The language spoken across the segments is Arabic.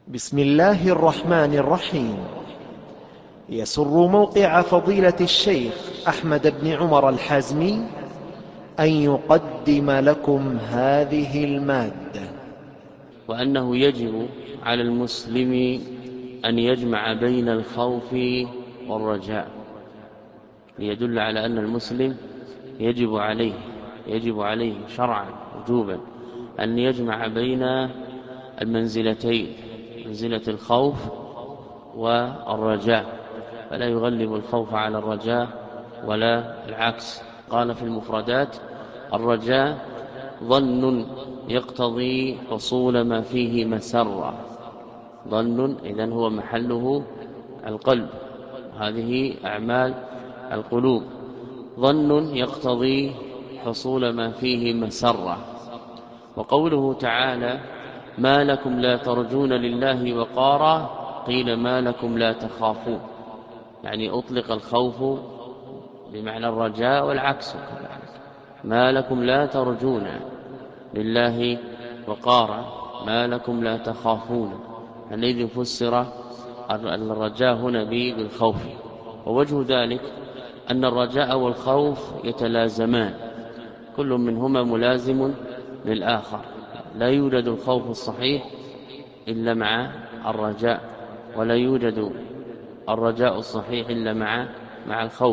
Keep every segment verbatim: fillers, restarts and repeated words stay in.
بسم الله الرحمن الرحيم. يسر موقع فضيلة الشيخ أحمد بن عمر الحازمي أن يقدم لكم هذه المادة. وأنه يجب على المسلم أن يجمع بين الخوف والرجاء، ليدل على أن المسلم يجب عليه يجب عليه شرعا وجوبا أن يجمع بين المنزلتين، منزلة الخوف والرجاء، فلا يغلب الخوف على الرجاء ولا العكس. قال في المفردات: الرجاء ظن يقتضي حصول ما فيه مسرة. ظن إذن هو محله القلب، هذه أعمال القلوب. ظن يقتضي حصول ما فيه مسرة. وقوله تعالى: ما لكم لا ترجون لله وقارا، قيل ما لكم لا تخافون، يعني أطلق الخوف بمعنى الرجاء والعكس كذلك. ما لكم لا ترجون لله وقارا، ما لكم لا تخافون، الذي فسر الرجاء هنا بالخوف. ووجه ذلك أن الرجاء والخوف يتلازمان، كل منهما ملازم للآخر، لا يوجد الخوف الصحيح إلا مع الرجاء، ولا يوجد الرجاء الصحيح إلا مع مع الخوف.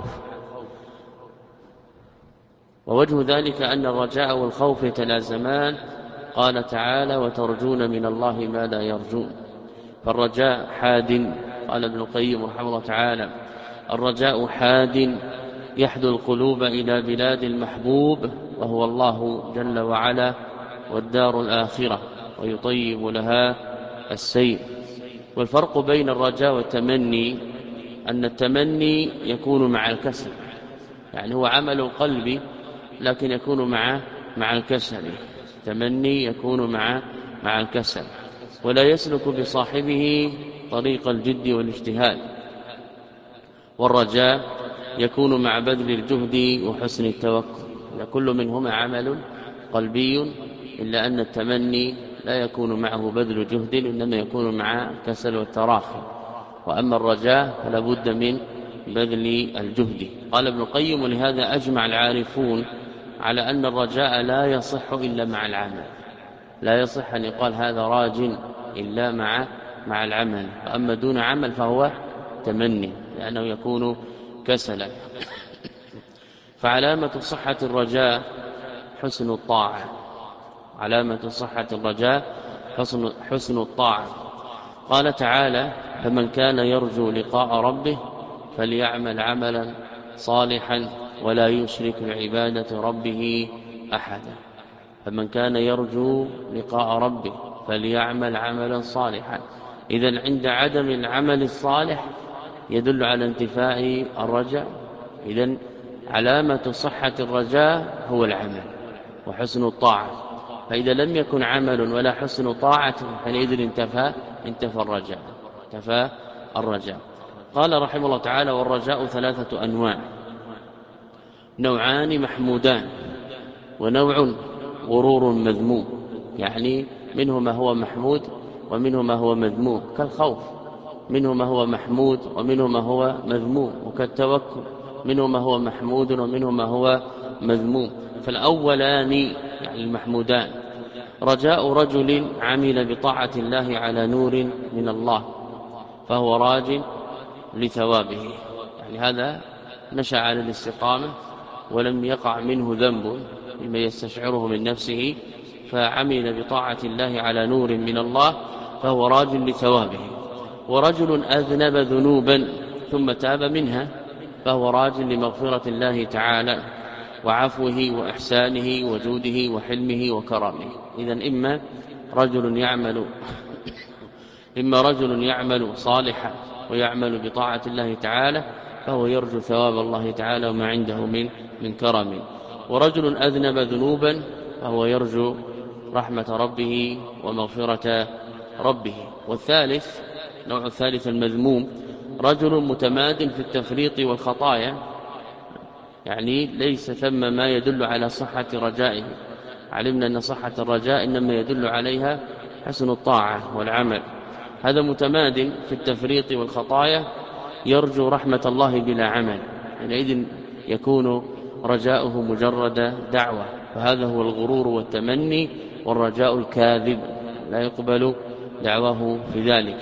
ووجه ذلك أن الرجاء والخوف يتلازمان. قال تعالى: وترجون من الله ما لا يرجون. فالرجاء حاد، قال ابن القيم رحمه الله تعالى: الرجاء حاد يحدو القلوب إلى بلاد المحبوب، وهو الله جل وعلا والدار الآخرة، ويطيب لها السير. والفرق بين الرجاء والتمني أن التمني يكون مع الكسل، يعني هو عمل القلب لكن يكون مع مع الكسل. التمني يكون مع مع الكسل، ولا يسلك بصاحبه طريق الجد والاجتهاد. والرجاء يكون مع بذل الجهد وحسن التوكل، كل منهما عمل قلبي، إلا أن التمني لا يكون معه بذل جهد، إنما يكون مع كسل والتراخي. وأما الرجاء فلا بد من بذل الجهد. قال ابن القيم: ولهذا أجمع العارفون على أن الرجاء لا يصح إلا مع العمل، لا يصح أن يقال هذا راج إلا مع مع العمل، وأما دون عمل فهو تمني، لأنه يكون كسلا. فعلامة صحة الرجاء حسن الطاعة، علامة صحة الرجاء حسن, حسن الطاعة. قال تعالى: فمن كان يرجو لقاء ربه فليعمل عملا صالحا ولا يشرك بعبادة ربه أحدا. فمن كان يرجو لقاء ربه فليعمل عملا صالحا. إذن عند عدم العمل الصالح يدل على انتفاء الرجاء. إذن علامة صحة الرجاء هو العمل وحسن الطاعة، فإذا لم يكن عمل ولا حسن طاعة فلإذن انتفى انتفى الرجاء انتفى الرجاء. قال رحمه الله تعالى: والرجاء ثلاثة أنواع: نوعان محمودان، ونوع غرور مذموم، يعني منه ما هو محمود ومنه ما هو مذموم، كالخوف منه ما هو محمود ومنه ما هو مذموم، وكالتوكل منه ما هو محمود ومنه ما هو مذموم. فالأولان يعني المحمودان: رجاء رجل عمل بطاعة الله على نور من الله فهو راج لثوابه، يعني هذا نشأ على الاستقامة ولم يقع منه ذنب بما يستشعره من نفسه، فعمل بطاعة الله على نور من الله فهو راج لثوابه. ورجل أذنب ذنوبا ثم تاب منها فهو راج لمغفرة الله تعالى وعفوه وإحسانه وجوده وحلمه وكرمه. إذن إما رجل يعمل إما رجل يعمل صالحا ويعمل بطاعة الله تعالى فهو يرجو ثواب الله تعالى وما عنده من من كرم، ورجل أذنب ذنوبا فهو يرجو رحمة ربه ومغفرة ربه. والثالث، نوع الثالث المذموم: رجل متماد في التفريط والخطايا، يعني ليس ثم ما يدل على صحة رجائه. علمنا أن صحة الرجاء إنما يدل عليها حسن الطاعة والعمل. هذا متماد في التفريط والخطايا يرجو رحمة الله بلا عمل، حينئذ يكون رجاؤه مجرد دعوة، فهذا هو الغرور والتمني والرجاء الكاذب لا يقبل دعواه في ذلك.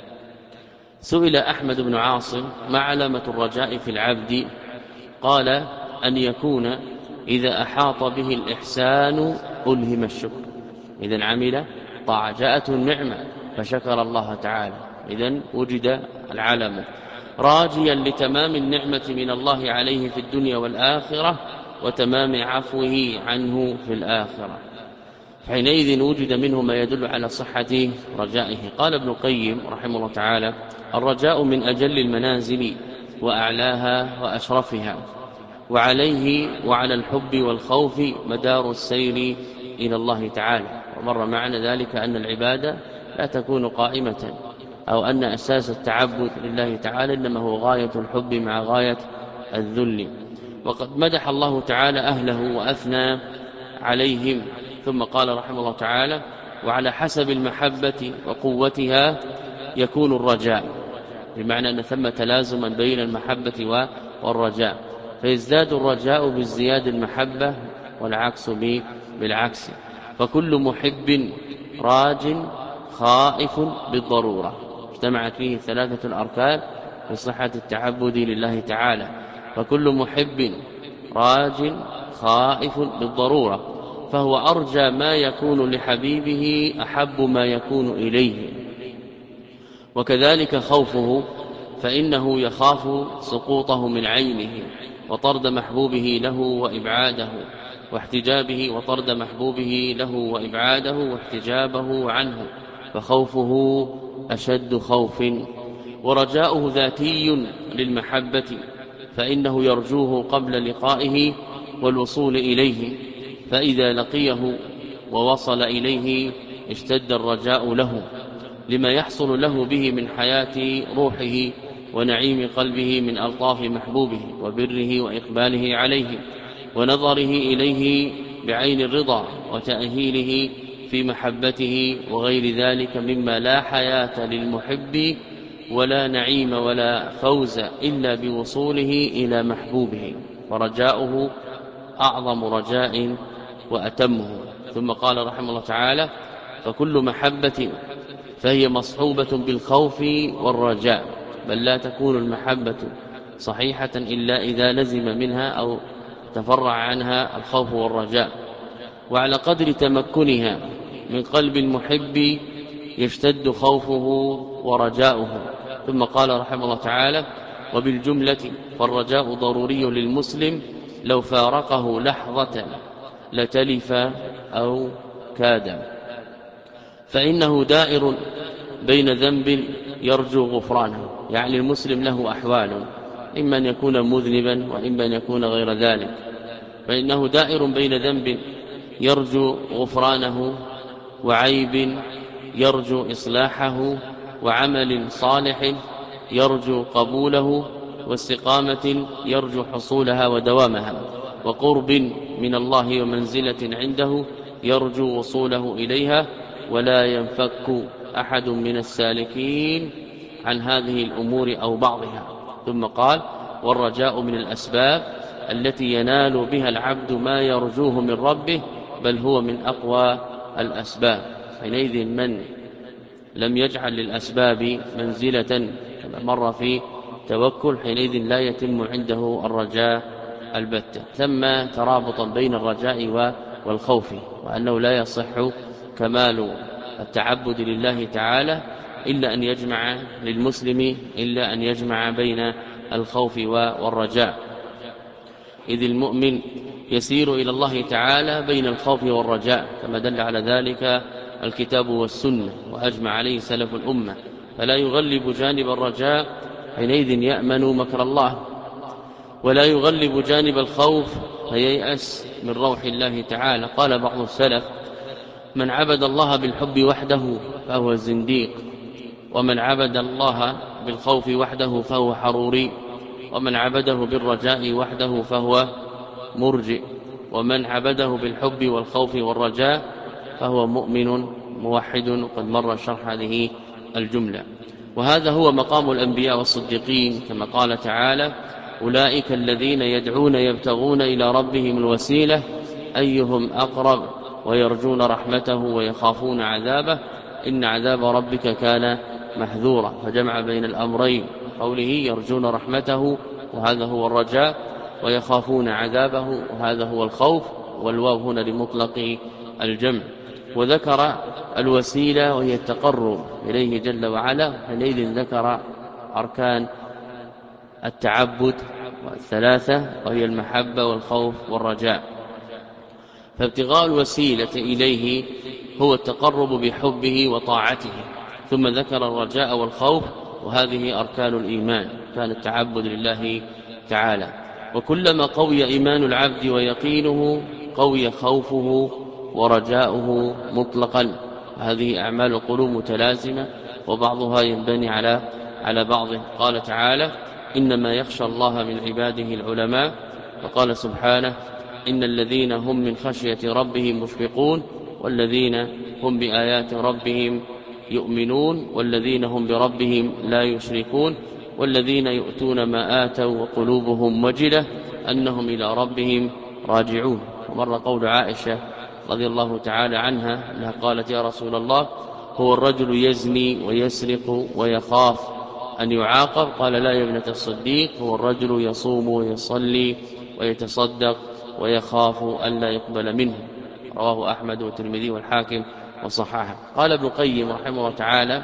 سئل أحمد بن عاصم ما علامة الرجاء في العبد؟ قال أن يكون إذا أحاط به الإحسان ألهم الشكر، إذا عمل طاعة جاءته النعمة فشكر الله تعالى، إذن وجد العلامة. راجيا لتمام النعمة من الله عليه في الدنيا والآخرة وتمام عفوه عنه في الآخرة، حينئذ وجد منه ما يدل على صحة رجائه. قال ابن القيم رحمه الله تعالى: الرجاء من أجل المنازل وأعلاها وأشرفها، وعليه وعلى الحب والخوف مدار السير إلى الله تعالى. ومر معنا ذلك أن العبادة لا تكون قائمة، أو أن أساس التعبد لله تعالى إنما هو غاية الحب مع غاية الذل. وقد مدح الله تعالى أهله وأثنى عليهم، ثم قال رحمه الله تعالى: وعلى حسب المحبة وقوتها يكون الرجاء، بمعنى أن ثم تلازما بين المحبة والرجاء، فيزداد الرجاء بازدياد المحبة والعكس بالعكس. فكل محب راج خائف بالضرورة، اجتمعت فيه ثلاثة الأركان في صحة التعبد لله تعالى. فكل محب راج خائف بالضرورة، فهو أرجى ما يكون لحبيبه أحب ما يكون إليه. وكذلك خوفه، فإنه يخاف سقوطه من عينه وطرد محبوبه له وإبعاده، واحتجابه وطرد محبوبه له وإبعاده واحتجابه عنه، فخوفه أشد خوف. ورجاؤه ذاتي للمحبة، فإنه يرجوه قبل لقائه والوصول إليه، فإذا لقيه ووصل إليه اشتد الرجاء له لما يحصل له به من حياة روحه ونعيم قلبه من ألطاف محبوبه وبره وإقباله عليه ونظره إليه بعين الرضا وتأهيله في محبته وغير ذلك مما لا حياة للمحب ولا نعيم ولا فوز إلا بوصوله إلى محبوبه، ورجاؤه أعظم رجاء وأتمه. ثم قال رحمه الله تعالى: فكل محبة فهي مصحوبة بالخوف والرجاء، بل لا تكون المحبة صحيحة إلا إذا لزم منها أو تفرع عنها الخوف والرجاء. وعلى قدر تمكنها من قلب المحب يشتد خوفه ورجاؤه. ثم قال رحمه الله تعالى: وبالجملة فالرجاء ضروري للمسلم، لو فارقه لحظة لتلف أو كاد، فإنه دائر بين ذنب يرجو غفرانه، يعني المسلم له أحوال، إما أن يكون مذنبا وإما أن يكون غير ذلك، فإنه دائر بين ذنب يرجو غفرانه وعيب يرجو إصلاحه وعمل صالح يرجو قبوله واستقامة يرجو حصولها ودوامها وقرب من الله ومنزلة عنده يرجو وصوله إليها، ولا ينفك أحد من السالكين عن هذه الأمور أو بعضها. ثم قال: والرجاء من الأسباب التي ينال بها العبد ما يرجوه من ربه، بل هو من أقوى الأسباب. حينئذ من لم يجعل للأسباب منزلة كما مر في توكل، حينئذ لا يتم عنده الرجاء البتة. ثم ترابطا بين الرجاء والخوف، وأنه لا يصح كمال التعبد لله تعالى إلا أن يجمع للمسلم إلا أن يجمع بين الخوف والرجاء، إذ المؤمن يسير إلى الله تعالى بين الخوف والرجاء، كما دل على ذلك الكتاب والسنة وأجمع عليه سلف الأمة، فلا يغلب جانب الرجاء، حينئذ يأمن مكر الله، ولا يغلب جانب الخوف فييأس من روح الله تعالى. قال بعض السلف: من عبد الله بالحب وحده فهو زنديق، ومن عبد الله بالخوف وحده فهو حروري، ومن عبده بالرجاء وحده فهو مرجئ، ومن عبده بالحب والخوف والرجاء فهو مؤمن موحد. قد مر شرح هذه الجملة. وهذا هو مقام الأنبياء والصديقين كما قال تعالى: أولئك الذين يدعون يبتغون إلى ربهم الوسيلة أيهم أقرب ويرجون رحمته ويخافون عذابه إن عذاب ربك كان محذورا. فجمع بين الأمرين، قوله يرجون رحمته وهذا هو الرجاء، ويخافون عذابه وهذا هو الخوف، والواو هنا لمطلق الجمع. وذكر الوسيلة وهي التقرب إليه جل وعلا، حينئذ ذكر أركان التعبد والثلاثة وهي المحبة والخوف والرجاء. فابتغاء الوسيلة إليه هو التقرب بحبه وطاعته، ثم ذكر الرجاء والخوف، وهذه أركان الإيمان، كان التعبد لله تعالى. وكلما قوي إيمان العبد ويقينه قوي خوفه ورجاؤه مطلقا. هذه أعمال القلوب متلازمة وبعضها ينبني على على بعض. قال تعالى: إنما يخشى الله من عباده العلماء. وقال سبحانه: إن الذين هم من خشية ربهم مشفقون والذين هم بآيات ربهم يؤمنون والذين هم بربهم لا يشركون والذين يؤتون ما آتوا وقلوبهم وجلة أنهم إلى ربهم راجعون. ومر قول عائشة رضي الله تعالى عنها أنها قالت: يا رسول الله، هو الرجل يزني ويسرق ويخاف أن يعاقب؟ قال: لا يا ابنة الصديق، هو الرجل يصوم ويصلي ويتصدق ويخاف أن لا يقبل منه. رواه أحمد والترمذي والحاكم وصححه. قال ابن القيم رحمه الله تعالى: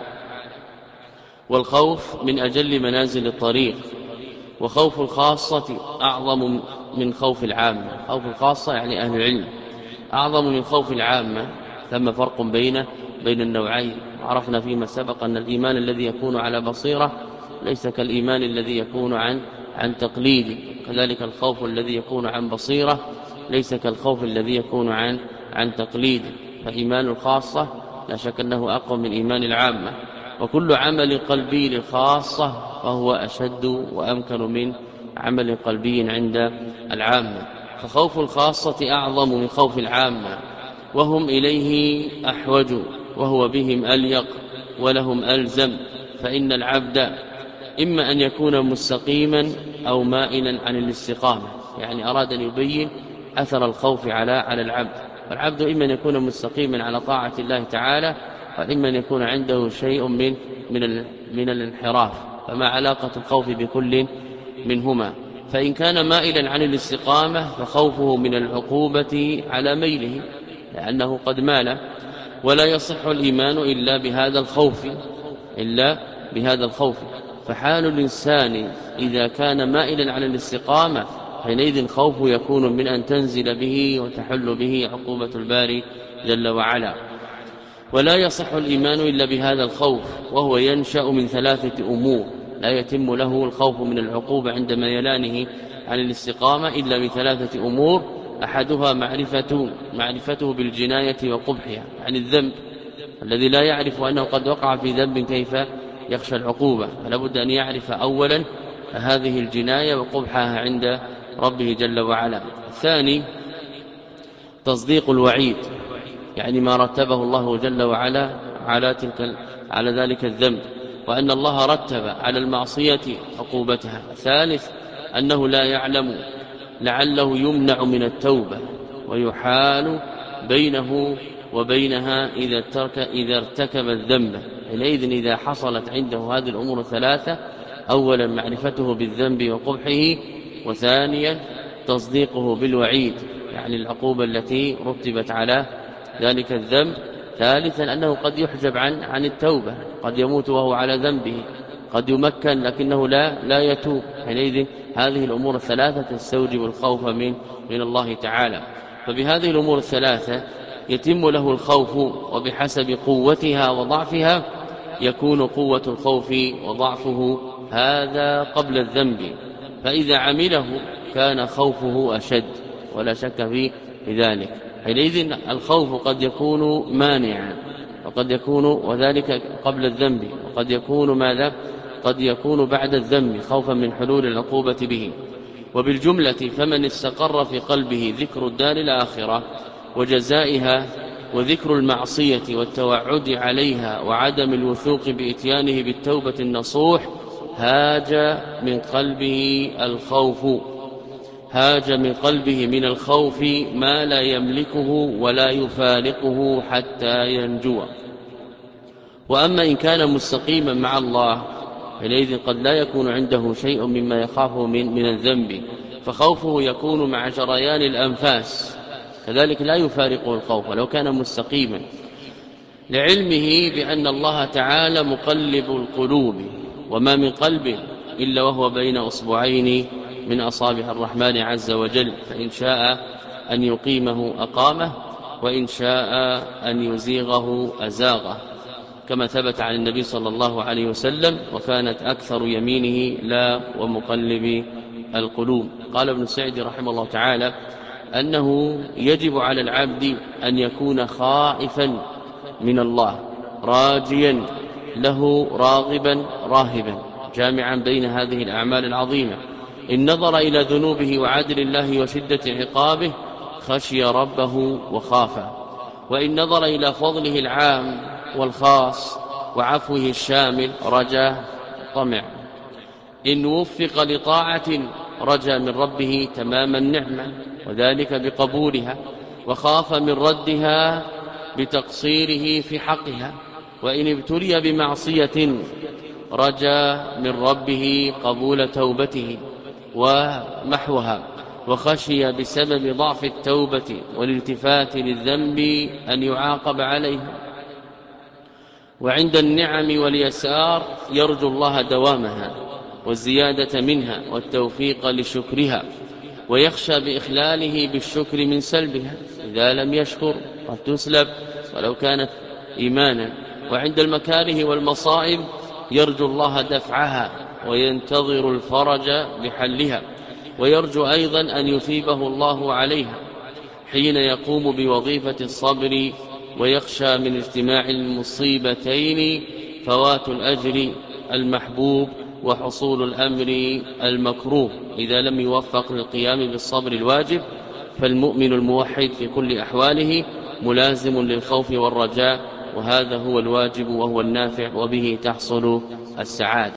والخوف من أجل منازل الطريق، وخوف الخاصة أعظم من خوف العامة. خوف الخاصة يعني أهل العلم أعظم من خوف العامة. ثم فرق بين بين النوعين. عرفنا فيما سبق أن الإيمان الذي يكون على بصيرة ليس كالإيمان الذي يكون عن عن تقليد، كذلك الخوف الذي يكون عن بصيرة ليس كالخوف الذي يكون عن عن تقليد. فإيمان الخاصة لا شك أنه أقوى من إيمان العامة، وكل عمل قلبي للخاصة فهو أشد وأمكن من عمل قلبي عند العامة. فخوف الخاصة أعظم من خوف العامة، وهم إليه أحوج، وهو بهم أليق ولهم ألزم. فإن العبد إما أن يكون مستقيما أو مائلا عن الاستقامة، يعني أراد أن يبين أثر الخوف على على العبد. فالعبد إما أن يكون مستقيما على طاعة الله تعالى، وإما أن يكون عنده شيء من من من الانحراف. فما علاقة الخوف بكل منهما؟ فإن كان مائلا عن الاستقامة فخوفه من العقوبة على ميله، لأنه قد مال. ولا يصح الإيمان إلا بهذا الخوف إلا بهذا الخوف. فحال الإنسان إذا كان مائلا عن الاستقامة حينئذ الخوف يكون من أن تنزل به وتحل به عقوبة الباري جل وعلا. ولا يصح الإيمان إلا بهذا الخوف، وهو ينشأ من ثلاثة أمور. لا يتم له الخوف من العقوبة عند ميلانه عن الاستقامة إلا بثلاثة أمور. أحدها معرفة معرفته بالجناية وقبحها، عن الذنب الذي لا يعرف أنه قد وقع في ذنب كيف يخشى العقوبة. فلا بد أن يعرف أولا هذه الجناية وقبحها عند ربه جل وعلا. الثاني تصديق الوعيد، يعني ما رتبه الله جل وعلا على تلك على ذلك الذنب، وأن الله رتب على المعصية عقوبتها. الثالث أنه لا يعلم لعله يمنع من التوبة ويحال بينه وبينها إذا ترك إذا ارتكب الذنب. حينئذ إذا حصلت عنده هذه الأمور الثلاثة: أولا معرفته بالذنب وقبحه، وثانيا تصديقه بالوعيد يعني العقوبة التي رتبت على ذلك الذنب، ثالثا أنه قد يحجب عن عن التوبة، قد يموت وهو على ذنبه، قد يمكن لكنه لا لا يتوب. حينئذ هذه الأمور الثلاثة تستوجب الخوف من من الله تعالى. فبهذه الأمور الثلاثة يتم له الخوف، وبحسب قوتها وضعفها يكون قوة الخوف وضعفه هذا قبل الذنب. فإذا عمله كان خوفه أشد ولا شك في ذلك. حينئذ الخوف قد يكون مانعا، وقد يكون وذلك قبل الذنب، وقد يكون ماذا؟ قد يكون بعد الذنب خوفا من حلول العقوبة به. وبالجملة فمن استقر في قلبه ذكر الدار الآخرة وجزائها وذكر المعصية والتوعد عليها وعدم الوثوق بإتيانه بالتوبة النصوح هاج من قلبه الخوف هاج من قلبه من الخوف ما لا يملكه ولا يفارقه حتى ينجو. وأما إن كان مستقيما مع الله حينئذ قد لا يكون عنده شيء مما يخافه من, من الذنب، فخوفه يكون مع جريان الأنفاس، كذلك لا يفارقه الخوف ولو كان مستقيما، لعلمه بأن الله تعالى مقلب القلوب، وما من قلب إلا وهو بين أصبعين من أصابع الرحمن عز وجل، فإن شاء أن يقيمه أقامه، وإن شاء أن يزيغه أزاغه، كما ثبت عن النبي صلى الله عليه وسلم: وكانت أكثر يمينه لا ومقلب القلوب. قال ابن سعد رحمه الله تعالى أنه يجب على العبد أن يكون خائفا من الله راجيا له راغبا راهبا، جامعا بين هذه الأعمال العظيمة. إن نظر إلى ذنوبه وعدل الله وشدة عقابه خشي ربه وخافه، وإن نظر إلى فضله العام والخاص وعفوه الشامل رجا طمع. إن وفق لطاعة رجا من ربه تمام النعمة وذلك بقبولها، وخاف من ردها بتقصيره في حقها. وإن ابتلي بمعصية رجا من ربه قبول توبته ومحوها، وخشي بسبب ضعف التوبة والالتفات للذنب أن يعاقب عليها. وعند النعم واليسار يرجو الله دوامها والزيادة منها والتوفيق لشكرها، ويخشى بإخلاله بالشكر من سلبها إذا لم يشكر قد تسلب ولو كانت إيمانا. وعند المكاره والمصائب يرجو الله دفعها وينتظر الفرج بحلها، ويرجو أيضا أن يثيبه الله عليها حين يقوم بوظيفة الصبر، ويخشى من اجتماع المصيبتين فوات الأجر المحبوب وحصول الأمر المكروه إذا لم يوفق للقيام بالصبر الواجب. فالمؤمن الموحد في كل أحواله ملازم للخوف والرجاء، وهذا هو الواجب وهو النافع، وبه تحصل السعادة.